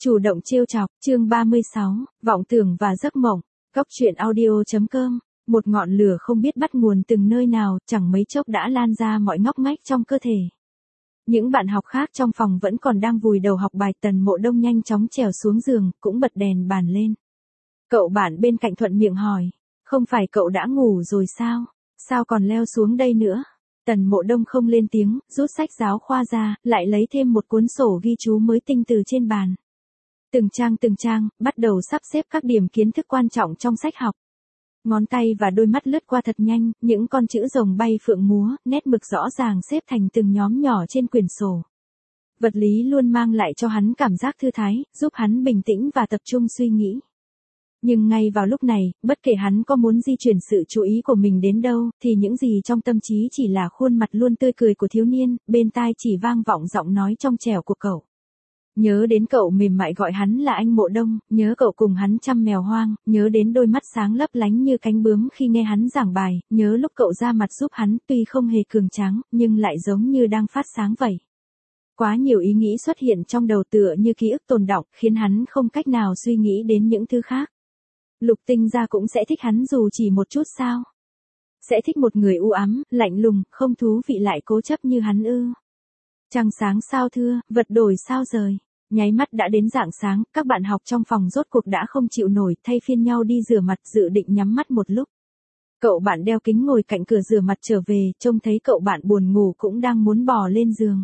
Chủ động trêu chọc, chương 36, vọng tưởng và giấc mộng. Góc truyện audio.com. Một ngọn lửa không biết bắt nguồn từng nơi nào, chẳng mấy chốc đã lan ra mọi ngóc ngách trong cơ thể. Những bạn học khác trong phòng vẫn còn đang vùi đầu học bài. Tần Mộ Đông nhanh chóng trèo xuống giường, cũng bật đèn bàn lên. Cậu bạn bên cạnh thuận miệng hỏi, không phải cậu đã ngủ rồi sao? Sao còn leo xuống đây nữa? Tần Mộ Đông không lên tiếng, rút sách giáo khoa ra, lại lấy thêm một cuốn sổ ghi chú mới tinh từ trên bàn. Từng trang, bắt đầu sắp xếp các điểm kiến thức quan trọng trong sách học. Ngón tay và đôi mắt lướt qua thật nhanh, những con chữ rồng bay phượng múa, nét mực rõ ràng xếp thành từng nhóm nhỏ trên quyển sổ. Vật lý luôn mang lại cho hắn cảm giác thư thái, giúp hắn bình tĩnh và tập trung suy nghĩ. Nhưng ngay vào lúc này, bất kể hắn có muốn di chuyển sự chú ý của mình đến đâu, thì những gì trong tâm trí chỉ là khuôn mặt luôn tươi cười của thiếu niên, bên tai chỉ vang vọng giọng nói trong trẻo của cậu. Nhớ đến cậu mềm mại gọi hắn là anh Mộ Đông, nhớ cậu cùng hắn chăm mèo hoang, nhớ đến đôi mắt sáng lấp lánh như cánh bướm khi nghe hắn giảng bài, nhớ lúc cậu ra mặt giúp hắn tuy không hề cường tráng, nhưng lại giống như đang phát sáng vậy. Quá nhiều ý nghĩ xuất hiện trong đầu tựa như ký ức tồn đọng, khiến hắn không cách nào suy nghĩ đến những thứ khác. Lục Tinh Gia cũng sẽ thích hắn dù chỉ một chút sao? Sẽ thích một người u ám, lạnh lùng, không thú vị lại cố chấp như hắn ư? Trăng sáng sao thưa, vật đổi sao rời. Nháy mắt đã đến rạng sáng, các bạn học trong phòng rốt cuộc đã không chịu nổi, thay phiên nhau đi rửa mặt, dự định nhắm mắt một lúc. Cậu bạn đeo kính ngồi cạnh cửa rửa mặt trở về, trông thấy cậu bạn buồn ngủ cũng đang muốn bò lên giường.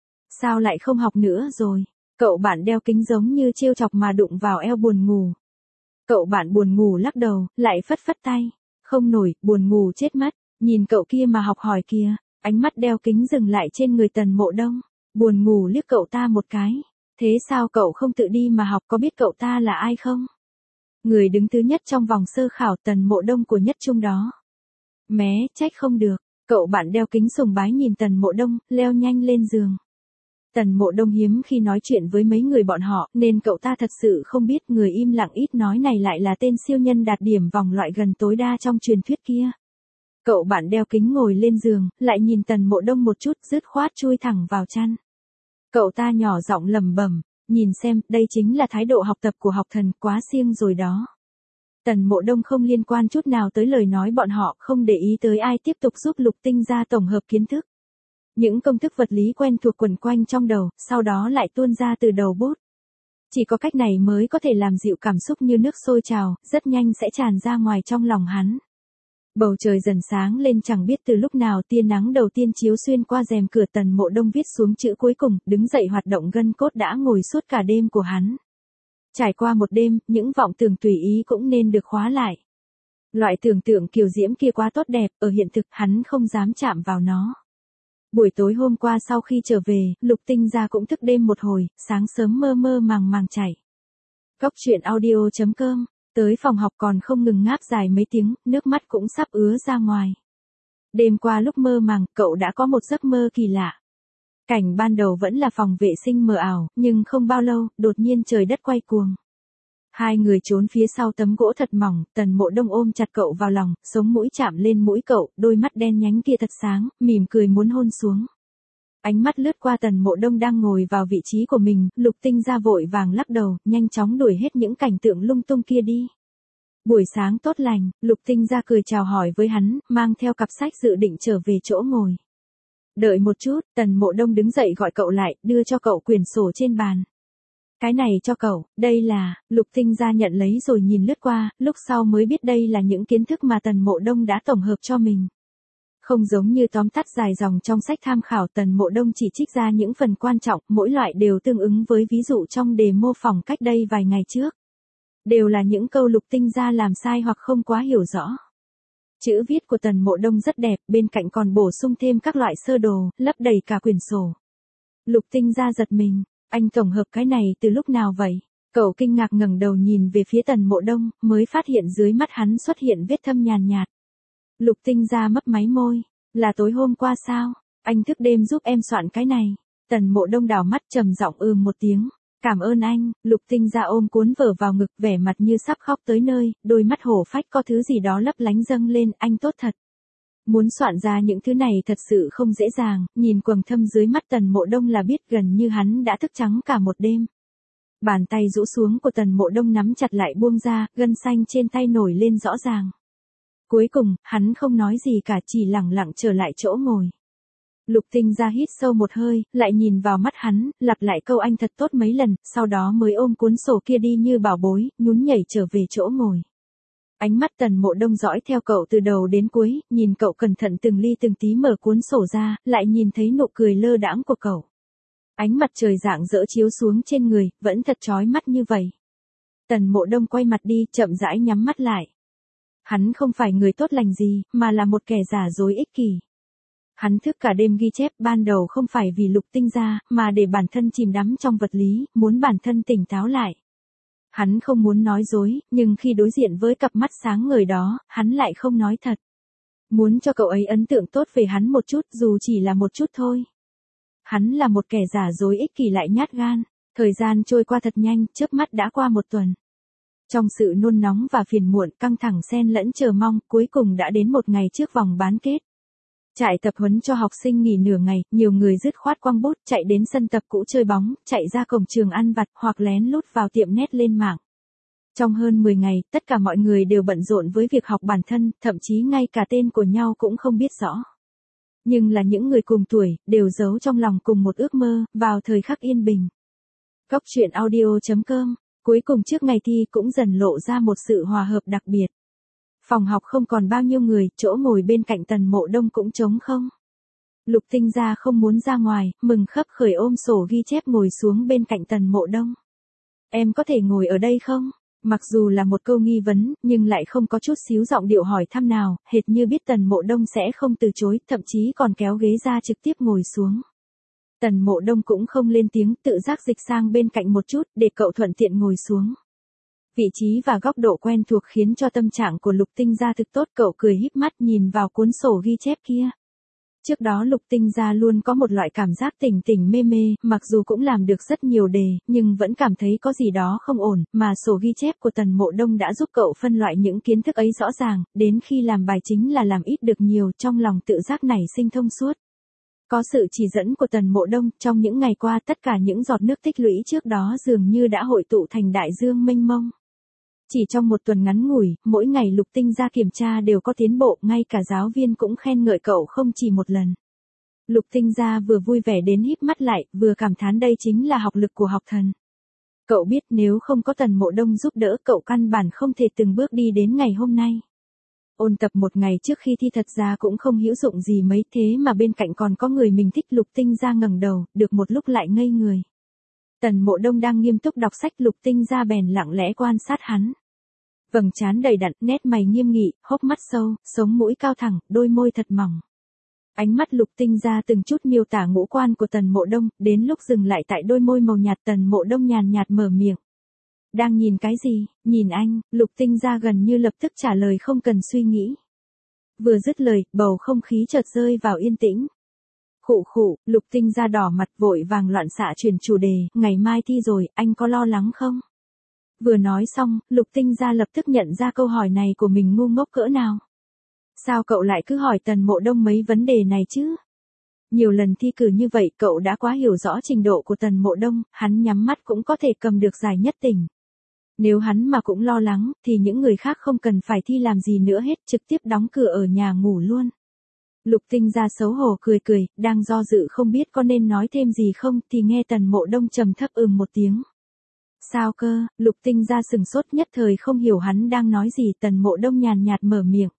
Sao lại không học nữa rồi? Cậu bạn đeo kính giống như trêu chọc mà đụng vào eo buồn ngủ. Cậu bạn buồn ngủ lắc đầu, lại phất phất tay. Không nổi, buồn ngủ chết mất. Nhìn cậu kia mà học hỏi kìa. Ánh mắt đeo kính dừng lại trên người Tần Mộ Đông. Buồn ngủ liếc cậu ta một cái. Thế sao cậu không tự đi mà học, có biết cậu ta là ai không? Người đứng thứ nhất trong vòng sơ khảo Tần Mộ Đông của nhất trung đó. Mé, trách không được. Cậu bạn đeo kính sùng bái nhìn Tần Mộ Đông, leo nhanh lên giường. Tần Mộ Đông hiếm khi nói chuyện với mấy người bọn họ, nên cậu ta thật sự không biết người im lặng ít nói này lại là tên siêu nhân đạt điểm vòng loại gần tối đa trong truyền thuyết kia. Cậu bạn đeo kính ngồi lên giường, lại nhìn Tần Mộ Đông một chút, dứt khoát chui thẳng vào chăn. Cậu ta nhỏ giọng lẩm bẩm, nhìn xem, đây chính là thái độ học tập của học thần, quá siêng rồi đó. Tần Mộ Đông không liên quan chút nào tới lời nói bọn họ, không để ý tới ai tiếp tục giúp Lục Tinh Gia tổng hợp kiến thức. Những công thức vật lý quen thuộc quẩn quanh trong đầu, sau đó lại tuôn ra từ đầu bút. Chỉ có cách này mới có thể làm dịu cảm xúc như nước sôi trào, rất nhanh sẽ tràn ra ngoài trong lòng hắn. Bầu trời dần sáng lên, chẳng biết từ lúc nào tia nắng đầu tiên chiếu xuyên qua rèm cửa. Tần Mộ Đông viết xuống chữ cuối cùng, đứng dậy hoạt động gân cốt đã ngồi suốt cả đêm của hắn. Trải qua một đêm, những vọng tưởng tùy ý cũng nên được khóa lại. Loại tưởng tượng kiều diễm kia quá tốt đẹp, ở hiện thực hắn không dám chạm vào nó. Buổi tối hôm qua sau khi trở về, Lục Tinh Gia cũng thức đêm một hồi, sáng sớm mơ mơ màng chạy. Góc truyện audio.com. Tới phòng học còn không ngừng ngáp dài mấy tiếng, nước mắt cũng sắp ứa ra ngoài. Đêm qua lúc mơ màng, cậu đã có một giấc mơ kỳ lạ. Cảnh ban đầu vẫn là phòng vệ sinh mờ ảo, nhưng không bao lâu, đột nhiên trời đất quay cuồng. Hai người trốn phía sau tấm gỗ thật mỏng, Tần Mộ Đông ôm chặt cậu vào lòng, sống mũi chạm lên mũi cậu, đôi mắt đen nhánh kia thật sáng, mỉm cười muốn hôn xuống. Ánh mắt lướt qua Tần Mộ Đông đang ngồi vào vị trí của mình, Lục Tinh Gia vội vàng lắc đầu, nhanh chóng đuổi hết những cảnh tượng lung tung kia đi. Buổi sáng tốt lành, Lục Tinh Gia cười chào hỏi với hắn, mang theo cặp sách dự định trở về chỗ ngồi. Đợi một chút, Tần Mộ Đông đứng dậy gọi cậu lại, đưa cho cậu quyển sổ trên bàn. Cái này cho cậu, đây là, Lục Tinh Gia nhận lấy rồi nhìn lướt qua, lúc sau mới biết đây là những kiến thức mà Tần Mộ Đông đã tổng hợp cho mình. Không giống như tóm tắt dài dòng trong sách tham khảo, Tần Mộ Đông chỉ trích ra những phần quan trọng, mỗi loại đều tương ứng với ví dụ trong đề mô phỏng cách đây vài ngày trước. Đều là những câu Lục Tinh Gia làm sai hoặc không quá hiểu rõ. Chữ viết của Tần Mộ Đông rất đẹp, bên cạnh còn bổ sung thêm các loại sơ đồ, lấp đầy cả quyển sổ. Lục Tinh Gia giật mình, anh tổng hợp cái này từ lúc nào vậy? Cậu kinh ngạc ngẩng đầu nhìn về phía Tần Mộ Đông, mới phát hiện dưới mắt hắn xuất hiện vết thâm nhàn nhạt. Lục Tinh Gia mấp máy môi, là tối hôm qua sao? Anh thức đêm giúp em soạn cái này. Tần Mộ Đông đảo mắt trầm giọng một tiếng. Cảm ơn anh. Lục Tinh Gia ôm cuốn vở vào ngực, vẻ mặt như sắp khóc tới nơi, đôi mắt hổ phách có thứ gì đó lấp lánh dâng lên, anh tốt thật. Muốn soạn ra những thứ này thật sự không dễ dàng, nhìn quầng thâm dưới mắt Tần Mộ Đông là biết gần như hắn đã thức trắng cả một đêm. Bàn tay rũ xuống của Tần Mộ Đông nắm chặt lại buông ra, gân xanh trên tay nổi lên rõ ràng. Cuối cùng, hắn không nói gì cả, chỉ lẳng lặng trở lại chỗ ngồi. Lục Tinh Gia hít sâu một hơi, lại nhìn vào mắt hắn, lặp lại câu anh thật tốt mấy lần, sau đó mới ôm cuốn sổ kia đi như bảo bối, nhún nhảy trở về chỗ ngồi. Ánh mắt Tần Mộ Đông dõi theo cậu từ đầu đến cuối, nhìn cậu cẩn thận từng ly từng tí mở cuốn sổ ra, lại nhìn thấy nụ cười lơ đãng của cậu. Ánh mặt trời rạng rỡ chiếu xuống trên người, vẫn thật chói mắt như vậy. Tần Mộ Đông quay mặt đi, chậm rãi nhắm mắt lại. Hắn không phải người tốt lành gì, mà là một kẻ giả dối ích kỷ. Hắn thức cả đêm ghi chép, ban đầu không phải vì Lục Tinh Gia, mà để bản thân chìm đắm trong vật lý, muốn bản thân tỉnh táo lại. Hắn không muốn nói dối, nhưng khi đối diện với cặp mắt sáng ngời đó, hắn lại không nói thật. Muốn cho cậu ấy ấn tượng tốt về hắn một chút, dù chỉ là một chút thôi. Hắn là một kẻ giả dối ích kỷ lại nhát gan. Thời gian trôi qua thật nhanh, chớp mắt đã qua một tuần. Trong sự nôn nóng và phiền muộn, căng thẳng xen lẫn chờ mong, cuối cùng đã đến một ngày trước vòng bán kết. Trại tập huấn cho học sinh nghỉ nửa ngày, nhiều người dứt khoát quăng bút, chạy đến sân tập cũ chơi bóng, chạy ra cổng trường ăn vặt, hoặc lén lút vào tiệm net lên mạng. Trong hơn 10 ngày, tất cả mọi người đều bận rộn với việc học bản thân, thậm chí ngay cả tên của nhau cũng không biết rõ. Nhưng là những người cùng tuổi, đều giấu trong lòng cùng một ước mơ, vào thời khắc yên bình. Góc truyện audio.com, cuối cùng trước ngày thi cũng dần lộ ra một sự hòa hợp đặc biệt. Phòng học không còn bao nhiêu người, chỗ ngồi bên cạnh Tần Mộ Đông cũng trống không. Lục Tinh Gia không muốn ra ngoài, mừng khấp khởi ôm sổ ghi chép ngồi xuống bên cạnh Tần Mộ Đông. Em có thể ngồi ở đây không? Mặc dù là một câu nghi vấn, nhưng lại không có chút xíu giọng điệu hỏi thăm nào, hệt như biết Tần Mộ Đông sẽ không từ chối, thậm chí còn kéo ghế ra trực tiếp ngồi xuống. Tần Mộ Đông cũng không lên tiếng, tự giác dịch sang bên cạnh một chút, để cậu thuận tiện ngồi xuống. Vị trí và góc độ quen thuộc khiến cho tâm trạng của Lục Tinh Gia thực tốt, cậu cười híp mắt nhìn vào cuốn sổ ghi chép kia. Trước đó Lục Tinh Gia luôn có một loại cảm giác tỉnh tỉnh mê mê, mặc dù cũng làm được rất nhiều đề, nhưng vẫn cảm thấy có gì đó không ổn, mà sổ ghi chép của Tần Mộ Đông đã giúp cậu phân loại những kiến thức ấy rõ ràng, đến khi làm bài chính là làm ít được nhiều, trong lòng tự giác nảy sinh thông suốt. Có sự chỉ dẫn của Tần Mộ Đông, trong những ngày qua tất cả những giọt nước tích lũy trước đó dường như đã hội tụ thành đại dương mênh mông. Chỉ trong một tuần ngắn ngủi, mỗi ngày Lục Tinh Gia kiểm tra đều có tiến bộ, ngay cả giáo viên cũng khen ngợi cậu không chỉ một lần. Lục Tinh Gia vừa vui vẻ đến híp mắt lại, vừa cảm thán đây chính là học lực của học thần. Cậu biết nếu không có Tần Mộ Đông giúp đỡ cậu căn bản không thể từng bước đi đến ngày hôm nay. Ôn tập một ngày trước khi thi thật ra cũng không hữu dụng gì mấy, thế mà bên cạnh còn có người mình thích. Lục Tinh Gia ngẩng đầu, được một lúc lại ngây người. Tần Mộ Đông đang nghiêm túc đọc sách, Lục Tinh Gia bèn lặng lẽ quan sát hắn. Vầng trán đầy đặn, nét mày nghiêm nghị, hốc mắt sâu, sống mũi cao thẳng, đôi môi thật mỏng. Ánh mắt Lục Tinh Gia từng chút miêu tả ngũ quan của Tần Mộ Đông, đến lúc dừng lại tại đôi môi màu nhạt, Tần Mộ Đông nhàn nhạt mở miệng. Đang nhìn cái gì? Nhìn anh. Lục Tinh Gia gần như lập tức trả lời không cần suy nghĩ. Vừa dứt lời, bầu không khí chợt rơi vào yên tĩnh. Khụ khụ, Lục Tinh Gia đỏ mặt vội vàng loạn xạ chuyển chủ đề, ngày mai thi rồi, anh có lo lắng không? Vừa nói xong, Lục Tinh Gia lập tức nhận ra câu hỏi này của mình ngu ngốc cỡ nào. Sao cậu lại cứ hỏi Tần Mộ Đông mấy vấn đề này chứ? Nhiều lần thi cử như vậy, cậu đã quá hiểu rõ trình độ của Tần Mộ Đông, hắn nhắm mắt cũng có thể cầm được giải nhất tỉnh. Nếu hắn mà cũng lo lắng, thì những người khác không cần phải thi làm gì nữa hết, trực tiếp đóng cửa ở nhà ngủ luôn. Lục Tinh Gia xấu hổ cười cười, đang do dự không biết có nên nói thêm gì không, thì nghe Tần Mộ Đông trầm thấp một tiếng. Sao cơ? Lục Tinh Gia sừng sốt, nhất thời không hiểu hắn đang nói gì. Tần Mộ Đông nhàn nhạt mở miệng.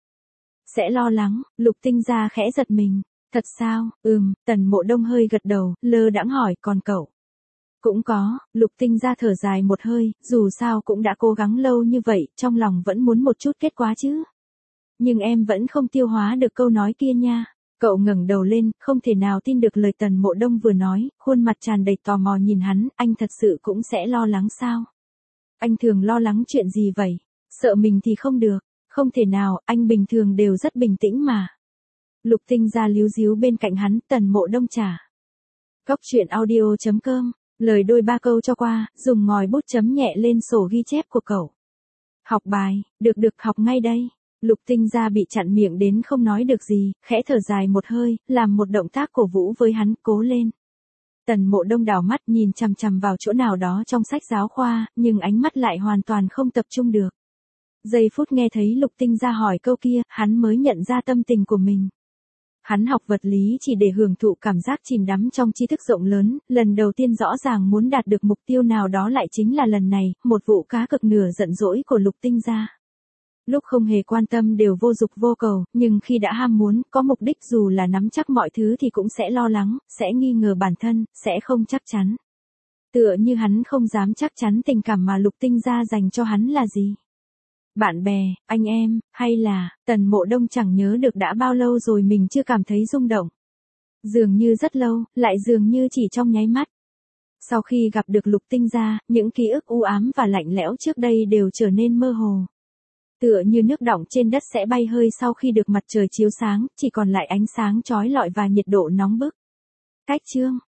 Sẽ lo lắng. Lục Tinh Gia khẽ giật mình. Thật sao? Tần Mộ Đông hơi gật đầu, lơ đãng hỏi, còn cậu? Cũng có. Lục Tinh Gia thở dài một hơi, dù sao cũng đã cố gắng lâu như vậy, trong lòng vẫn muốn một chút kết quả chứ. Nhưng em vẫn không tiêu hóa được câu nói kia nha. Cậu ngẩng đầu lên, không thể nào tin được lời Tần Mộ Đông vừa nói, khuôn mặt tràn đầy tò mò nhìn hắn, anh thật sự cũng sẽ lo lắng sao? Anh thường lo lắng chuyện gì vậy? Sợ mình thì không được. Không thể nào, anh bình thường đều rất bình tĩnh mà. Lục Tinh Gia líu díu bên cạnh hắn, Tần Mộ Đông trả. Góc truyện audio.com, lời đôi ba câu cho qua, dùng ngòi bút chấm nhẹ lên sổ ghi chép của cậu. Học bài, được học ngay đây. Lục Tinh Gia bị chặn miệng đến không nói được gì, khẽ thở dài một hơi, làm một động tác cổ vũ với hắn, cố lên. Tần Mộ Đông đảo mắt nhìn chằm chằm vào chỗ nào đó trong sách giáo khoa, nhưng ánh mắt lại hoàn toàn không tập trung được. Giây phút nghe thấy Lục Tinh Gia hỏi câu kia, hắn mới nhận ra tâm tình của mình. Hắn học vật lý chỉ để hưởng thụ cảm giác chìm đắm trong tri thức rộng lớn, lần đầu tiên rõ ràng muốn đạt được mục tiêu nào đó lại chính là lần này, một vụ cá cược nửa giận dỗi của Lục Tinh Gia. Lúc không hề quan tâm đều vô dục vô cầu, nhưng khi đã ham muốn, có mục đích dù là nắm chắc mọi thứ thì cũng sẽ lo lắng, sẽ nghi ngờ bản thân, sẽ không chắc chắn. Tựa như hắn không dám chắc chắn tình cảm mà Lục Tinh Gia dành cho hắn là gì. Bạn bè, anh em, hay là, Tần Mộ Đông chẳng nhớ được đã bao lâu rồi mình chưa cảm thấy rung động. Dường như rất lâu, lại dường như chỉ trong nháy mắt. Sau khi gặp được Lục Tinh Gia, những ký ức u ám và lạnh lẽo trước đây đều trở nên mơ hồ. Tựa như nước đọng trên đất sẽ bay hơi sau khi được mặt trời chiếu sáng, chỉ còn lại ánh sáng chói lọi và nhiệt độ nóng bức. Cách chương